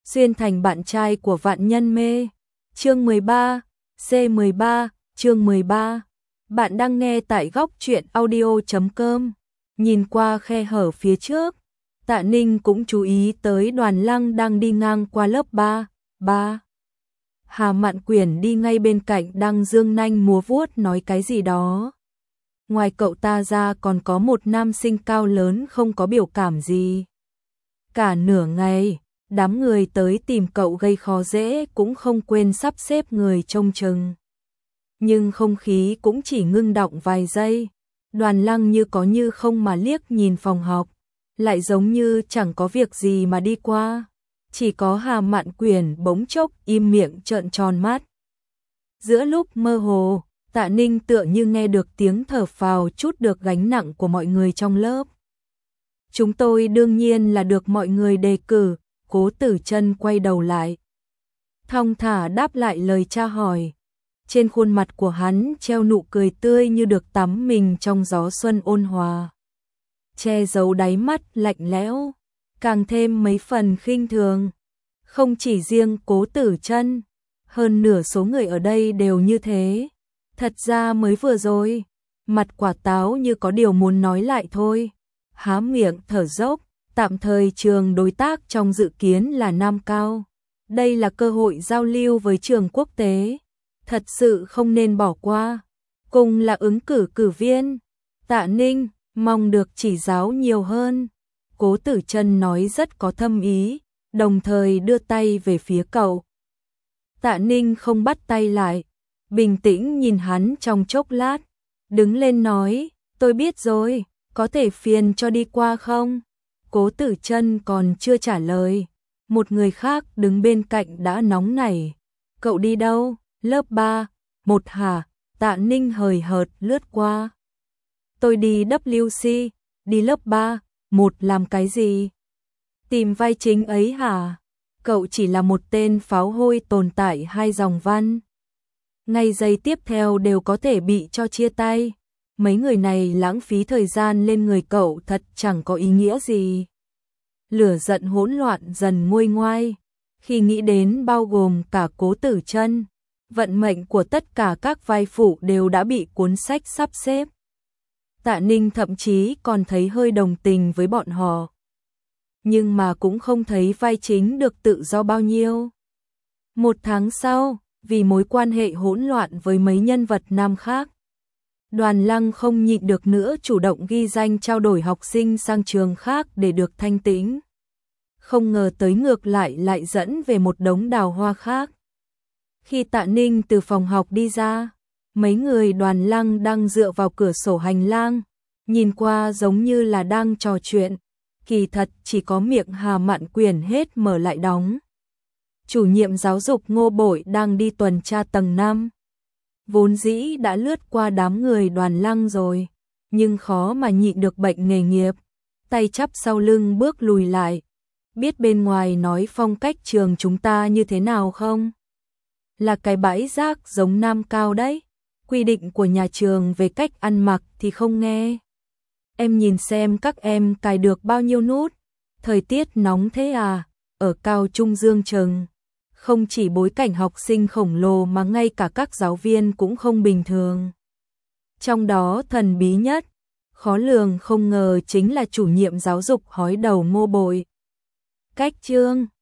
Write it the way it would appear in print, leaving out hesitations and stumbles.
xuyên thành bạn trai của vạn nhân mê. Chương 13, C13, chương 13. Bạn đang nghe tại góc truyện audio.com. Nhìn qua khe hở phía trước, Tạ Ninh cũng chú ý tới Đoàn Lăng đang đi ngang qua lớp 3. Hà Mạn Quyển đi ngay bên cạnh đang dương nanh múa vuốt nói cái gì đó. Ngoài cậu ta ra còn có một nam sinh cao lớn không có biểu cảm gì. Cả nửa ngày, đám người tới tìm cậu gây khó dễ cũng không quên sắp xếp người trông chừng. Nhưng không khí cũng chỉ ngưng đọng vài giây. Đoàn Lăng như có như không mà liếc nhìn phòng học, lại giống như chẳng có việc gì mà đi qua. Chỉ có Hà Mạn Quyển bỗng chốc im miệng trợn tròn mắt. Giữa lúc mơ hồ, Tạ Ninh tựa như nghe được tiếng thở phào chút được gánh nặng của mọi người trong lớp. Chúng tôi đương nhiên là được mọi người đề cử. Cố Tử Chân quay đầu lại, thong thả đáp lại lời tra hỏi. Trên khuôn mặt của hắn treo nụ cười tươi như được tắm mình trong gió xuân ôn hòa, che giấu đáy mắt lạnh lẽo, càng thêm mấy phần khinh thường. Không chỉ riêng Cố Tử Chân, hơn nửa số người ở đây đều như thế. Thật ra mới vừa rồi, mặt quả táo như có điều muốn nói lại thôi, há miệng thở dốc. Tạm thời trường đối tác trong dự kiến là Nam Cao. Đây là cơ hội giao lưu với trường quốc tế, thật sự không nên bỏ qua. Cùng là ứng cử viên, Tạ Ninh mong được chỉ giáo nhiều hơn. Cố Tử Chân nói rất có thâm ý, đồng thời đưa tay về phía cậu. Tạ Ninh không bắt tay lại, bình tĩnh nhìn hắn trong chốc lát, đứng lên nói, tôi biết rồi, có thể phiền cho đi qua không? Cố Tử Chân còn chưa trả lời, một người khác đứng bên cạnh đã nóng nảy. Cậu đi đâu? Lớp 3, 1 hả? Tạ Ninh hời hợt lướt qua. Tôi đi WC, đi lớp 3, 1 làm cái gì? Tìm vai chính ấy hả? Cậu chỉ là một tên pháo hôi tồn tại 2 dòng văn. Ngay giây tiếp theo đều có thể bị cho chia tay. Mấy người này lãng phí thời gian lên người cậu thật chẳng có ý nghĩa gì. Lửa giận hỗn loạn dần nguôi ngoai. Khi nghĩ đến bao gồm cả Cố Tử Chân, vận mệnh của tất cả các vai phụ đều đã bị cuốn sách sắp xếp. Tạ Ninh thậm chí còn thấy hơi đồng tình với bọn họ. Nhưng mà cũng không thấy vai chính được tự do bao nhiêu. 1 tháng sau, vì mối quan hệ hỗn loạn với mấy nhân vật nam khác, Đoàn Lăng không nhịn được nữa chủ động ghi danh trao đổi học sinh sang trường khác để được thanh tĩnh. Không ngờ tới ngược lại dẫn về một đống đào hoa khác. Khi Tạ Ninh từ phòng học đi ra, mấy người Đoàn Lăng đang dựa vào cửa sổ hành lang, nhìn qua giống như là đang trò chuyện, kỳ thật chỉ có miệng Hà Mạn Quyển hết mở lại đóng. Chủ nhiệm giáo dục Ngô Bội đang đi tuần tra tầng 5. Vốn dĩ đã lướt qua đám người Đoàn Lăng rồi, nhưng khó mà nhịn được bệnh nghề nghiệp, tay chắp sau lưng bước lùi lại. Biết bên ngoài nói phong cách trường chúng ta như thế nào không? Là cái bãi rác giống Nam Cao đấy. Quy định của nhà trường về cách ăn mặc thì không nghe. Em nhìn xem các em cài được bao nhiêu nút. Thời tiết nóng thế à? Ở Cao Trung Dương Trừng, không chỉ bối cảnh học sinh khổng lồ mà ngay cả các giáo viên cũng không bình thường. Trong đó thần bí nhất, khó lường không ngờ chính là chủ nhiệm giáo dục hói đầu Ngô Bội. Cách chương